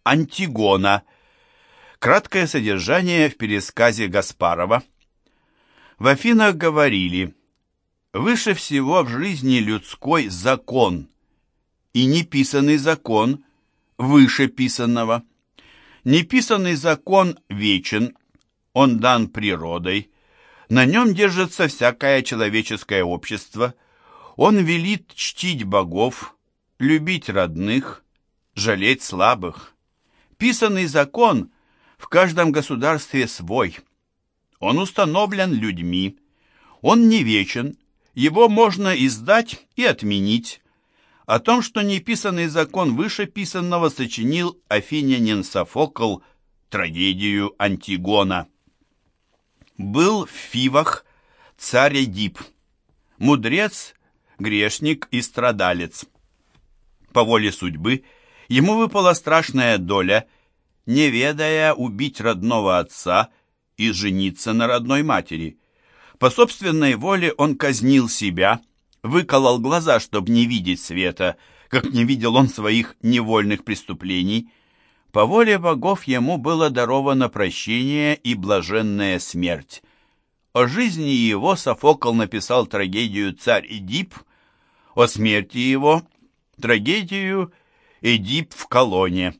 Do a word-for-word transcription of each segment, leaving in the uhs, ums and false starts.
Антигона. Краткое содержание в пересказе Гаспарова. В Афинах говорили: выше всего в жизни людской закон, и неписанный закон выше писанного. Неписанный закон вечен, он дан природой, на нем держится всякое человеческое общество, он велит чтить богов, любить родных, жалеть слабых. Писанный закон в каждом государстве свой. Он установлен людьми, он не вечен, его можно издать и отменить. О том, что неписанный закон выше писанного, сочинил афинянин Софокл трагедию «Антигона». Был в Фивах царь Эдип, мудрец, грешник и страдалец. По воле судьбы ему выпала страшная доля, не ведая убить родного отца и жениться на родной матери. По собственной воле он казнил себя, выколол глаза, чтобы не видеть света, как не видел он своих невольных преступлений. По воле богов ему было даровано прощение и блаженная смерть. О жизни его Софокл написал трагедию «Царь Эдип», о смерти его – трагедию «Эдип в колонне».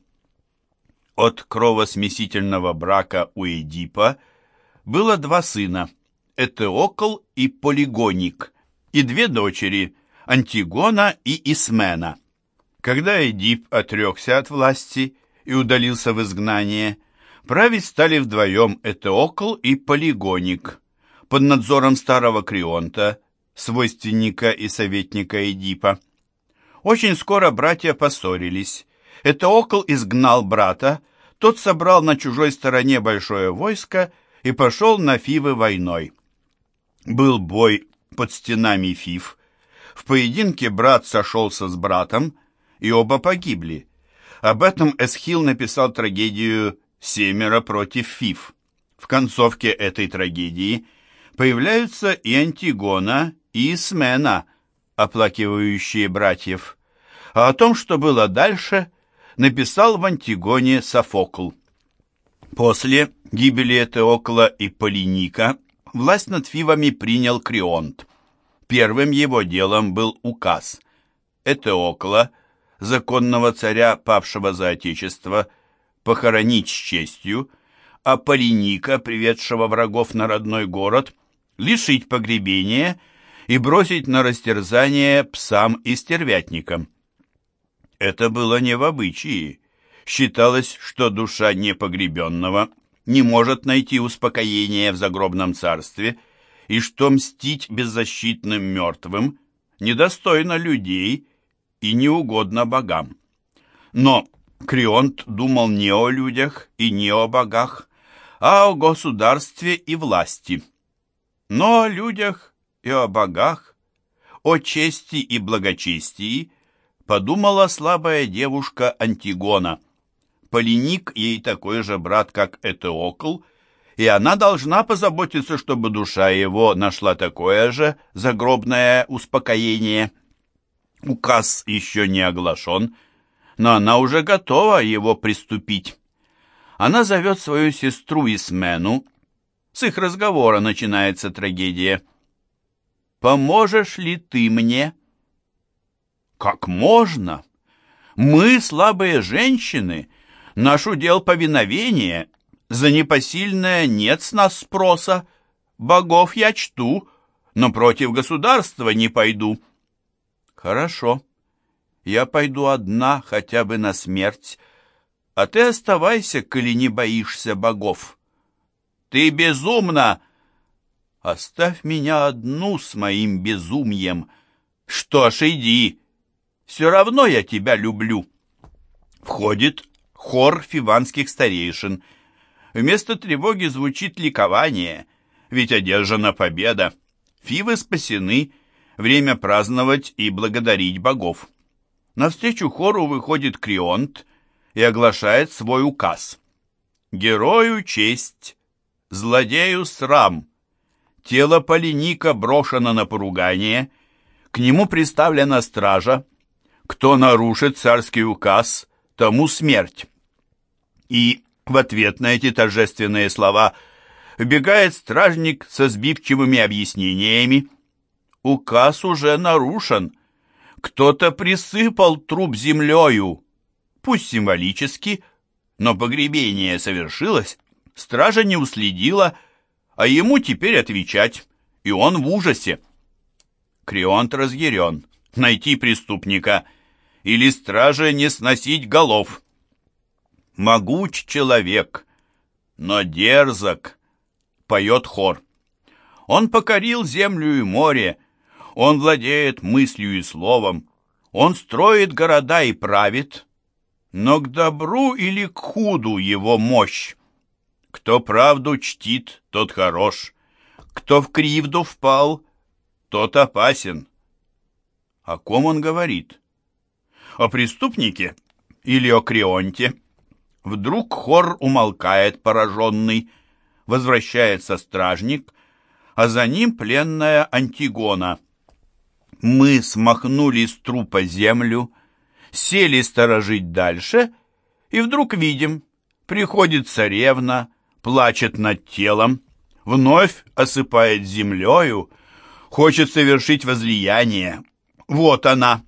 От кровосмесительного брака у Эдипа было два сына – Этеокл и Полигоник, и две дочери – Антигона и Исмена. Когда Эдип отрекся от власти и удалился в изгнание, править стали вдвоем Этеокл и Полигоник, под надзором старого Крионта, свойственника и советника Эдипа. Очень скоро братья поссорились. Этеокл изгнал брата, тот собрал на чужой стороне большое войско и пошел на Фивы войной. Был бой под стенами Фив. В поединке брат сошелся с братом, и оба погибли. Об этом Эсхил написал трагедию «Семеро против Фив». В концовке этой трагедии появляются и Антигона, и Исмена, оплакивающие братьев. А о том, что было дальше, написал в Антигоне Софокл. После гибели Этеокла и Полиника власть над Фивами принял Крионт. Первым его делом был указ Этеокла, законного царя, павшего за отечество, похоронить с честью, а Полиника, приведшего врагов на родной город, лишить погребения и бросить на растерзание псам и стервятникам. Это было не в обычае. Считалось, что душа непогребенного не может найти успокоения в загробном царстве, и что мстить беззащитным мертвым недостойно людей и неугодно богам. Но Крионт думал не о людях и не о богах, а о государстве и власти. Но о людях и о богах, о чести и благочестии подумала слабая девушка Антигона. Полиник ей такой же брат, как Этеокл, и она должна позаботиться, чтобы душа его нашла такое же загробное успокоение. Указ еще не оглашен, но она уже готова его приступить. Она зовет свою сестру Исмену. С их разговора начинается трагедия. «Поможешь ли ты мне?» «Как можно? Мы, слабые женщины, наш удел повиновение, за непосильное нет с нас спроса. Богов я чту, но против государства не пойду». «Хорошо, я пойду одна хотя бы на смерть, а ты оставайся, коли не боишься богов». «Ты безумна!» «Оставь меня одну с моим безумием». «Что ж, иди, все равно я тебя люблю». Входит хор фиванских старейшин. Вместо тревоги звучит ликование, ведь одержана победа. Фивы спасены, время праздновать и благодарить богов. Навстречу хору выходит Крионт и оглашает свой указ. «Герою честь, злодею срам, тело Полиника брошено на поругание, к нему приставлена стража, кто нарушит царский указ, тому смерть». И в ответ на эти торжественные слова вбегает стражник со сбивчивыми объяснениями. Указ уже нарушен. Кто-то присыпал труп землею. Пусть символически, но погребение совершилось. Стража не уследила, а ему теперь отвечать, и он в ужасе. Крионт разъярен. Найти преступника или страже не сносить голов. Могуч человек, но дерзок, поет хор. Он покорил землю и море, он владеет мыслью и словом, он строит города и правит, но к добру или к худу его мощь. Кто правду чтит, тот хорош, кто в кривду впал, тот опасен. О ком он говорит? О преступнике или о Крионте? Вдруг хор умолкает пораженный, возвращается стражник, а за ним пленная Антигона. Мы смахнули с трупа землю, сели сторожить дальше, и вдруг видим, приходит царевна, плачет над телом, вновь осыпает землею, хочет совершить возлияние. Вот она.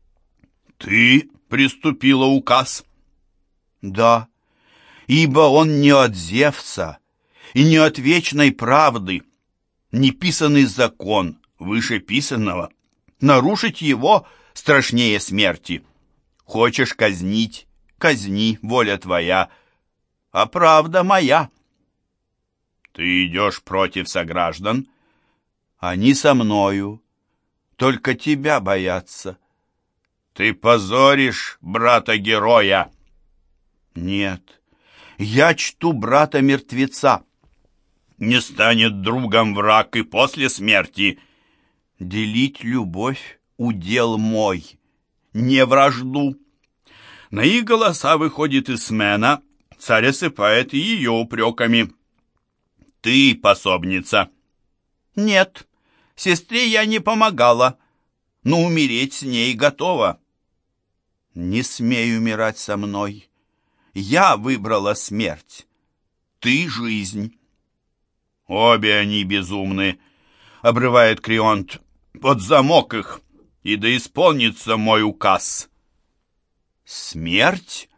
Ты приступила указ? Да, ибо он не от Зевса и не от вечной правды. Неписанный закон выше писанного. Нарушить его страшнее смерти. Хочешь казнить, казни, воля твоя, а правда моя. Ты идешь против сограждан? Они со мною, только тебя боятся. Ты позоришь брата-героя. Нет, я чту брата-мертвеца. Не станет другом враг и после смерти. Делить любовь — удел мой, не вражду. На их голоса выходит Исмена, царь осыпает ее упреками. Ты пособница. Нет, сестре я не помогала, но умереть с ней готова. Не смей умирать со мной. Я выбрала смерть, ты — жизнь. Обе они безумны, обрывает Крионт. Под замок их, и да исполнится мой указ. Смерть?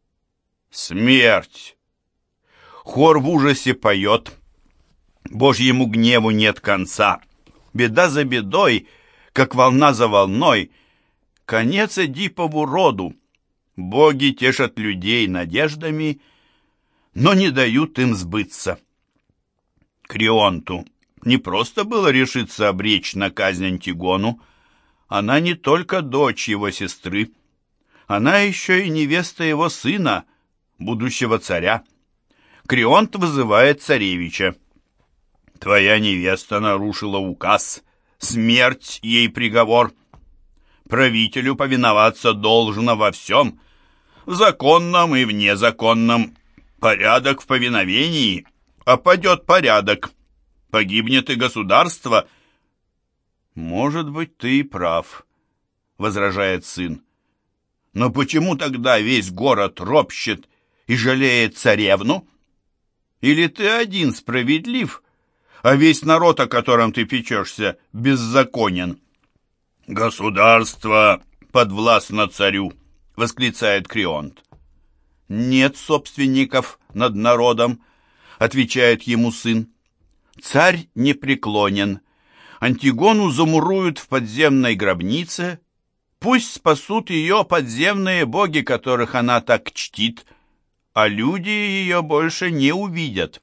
Смерть! Хор в ужасе поет. Божьему гневу нет конца. Беда за бедой, как волна за волной. Конец Эдипову роду. Боги тешат людей надеждами, но не дают им сбыться. Крионту не просто было решиться обречь на казнь Антигону. Она не только дочь его сестры, она еще и невеста его сына, будущего царя. Крионт вызывает царевича. Твоя невеста нарушила указ, смерть ей приговор. Правителю повиноваться должно во всем, в законном и в незаконном. Порядок в повиновении, а падет порядок, погибнет и государство. Может быть, ты и прав, возражает сын. Но почему тогда весь город ропщет и жалеет царевну? Или ты один справедлив, а весь народ, о котором ты печешься, беззаконен? Государство подвластно царю, восклицает Крионт. Нет собственников над народом, отвечает ему сын. Царь непреклонен. Антигону замуруют в подземной гробнице. Пусть спасут ее подземные боги, которых она так чтит, а люди ее больше не увидят.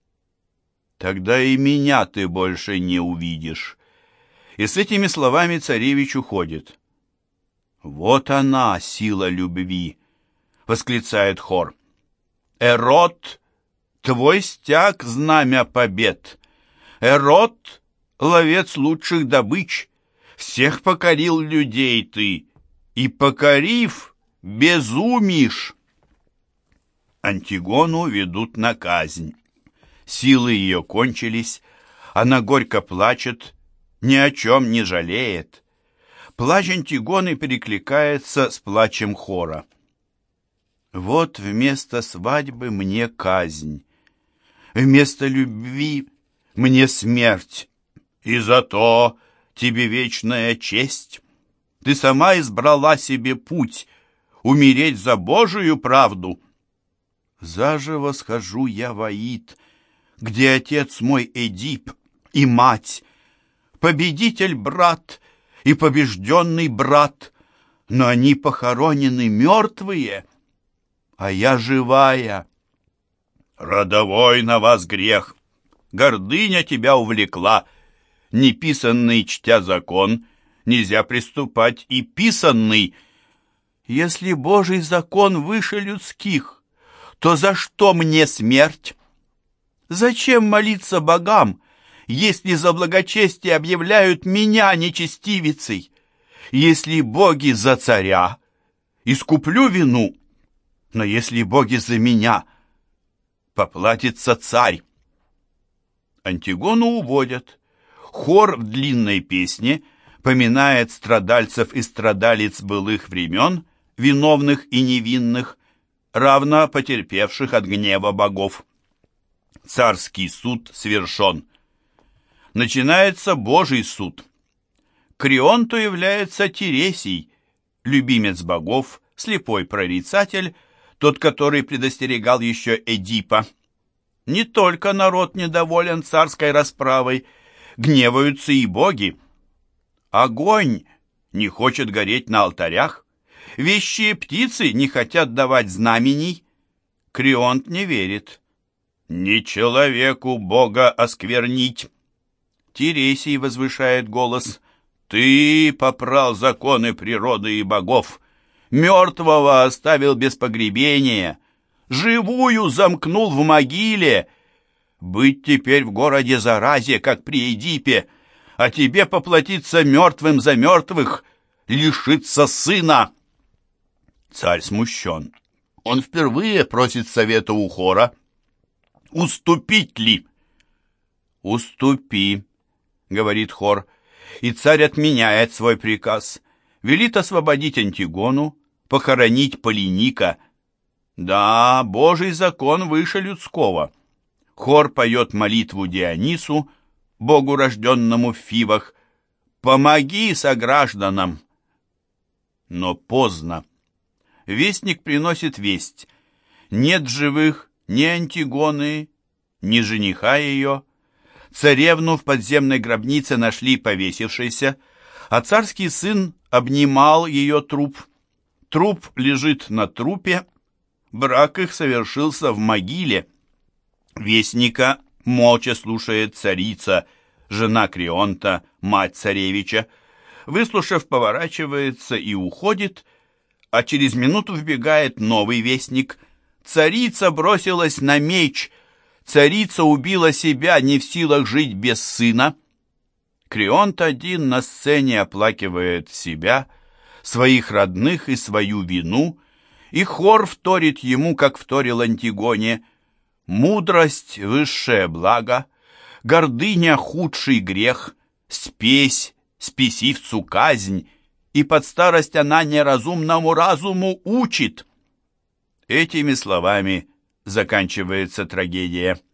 Тогда и меня ты больше не увидишь. И с этими словами царевич уходит. Вот она, сила любви, восклицает хор. Эрот, твой стяг — знамя побед. Эрот — ловец лучших добыч. Всех покорил людей ты, и, покорив, безумишь. Антигону ведут на казнь. Силы ее кончились, она горько плачет, ни о чем не жалеет. Плач Антигоны перекликается с плачем хора. Вот вместо свадьбы мне казнь, вместо любви мне смерть, и зато тебе вечная честь. Ты сама избрала себе путь умереть за Божию правду. Заживо схожу я в Аид, где отец мой Эдип и мать, победитель брат и побежденный брат, но они похоронены мертвые, а я живая. Родовой на вас грех, гордыня тебя увлекла, неписанный чтя закон, нельзя приступать и писанный. Если Божий закон выше людских, то за что мне смерть? Зачем молиться богам, если за благочестие объявляют меня нечестивицей? Если боги за царя, искуплю вину, но если боги за меня, поплатится царь. Антигону уводят. Хор в длинной песне поминает страдальцев и страдалиц былых времен, виновных и невинных, равно потерпевших от гнева богов. Царский суд свершен. Начинается Божий суд. Крионту является Тересий, любимец богов, слепой прорицатель, тот, который предостерегал еще Эдипа. Не только народ недоволен царской расправой, гневаются и боги. Огонь не хочет гореть на алтарях, вещие птицы не хотят давать знамений. Крионт не верит. Не человеку Бога осквернить. Тересий возвышает голос. Ты попрал законы природы и богов, мертвого оставил без погребения, живую замкнул в могиле. Быть теперь в городе заразе, как при Эдипе, а тебе поплатиться мертвым за мертвых, лишиться сына. Царь смущен. Он впервые просит совета у хора. Уступить ли? Уступи, говорит хор, и царь отменяет свой приказ, велит освободить Антигону, похоронить Полиника. Да, Божий закон выше людского. Хор поет молитву Дионису, богу, рожденному в Фивах. Помоги согражданам. Но поздно. Вестник приносит весть. Нет живых ни Антигоны, ни жениха ее. Царевну в подземной гробнице нашли повесившейся, а царский сын обнимал ее труп. Труп лежит на трупе, брак их совершился в могиле. Вестника молча слушает царица, жена Крионта, мать царевича. Выслушав, поворачивается и уходит, а через минуту вбегает новый вестник. Царица бросилась на меч, царица убила себя, не в силах жить без сына. Крионт один на сцене оплакивает себя, своих родных и свою вину, и хор вторит ему, как вторил Антигоне. Мудрость — высшее благо, гордыня — худший грех, спесь, спесивцу казнь, и под старость она неразумному разуму учит. Этими словами заканчивается трагедия.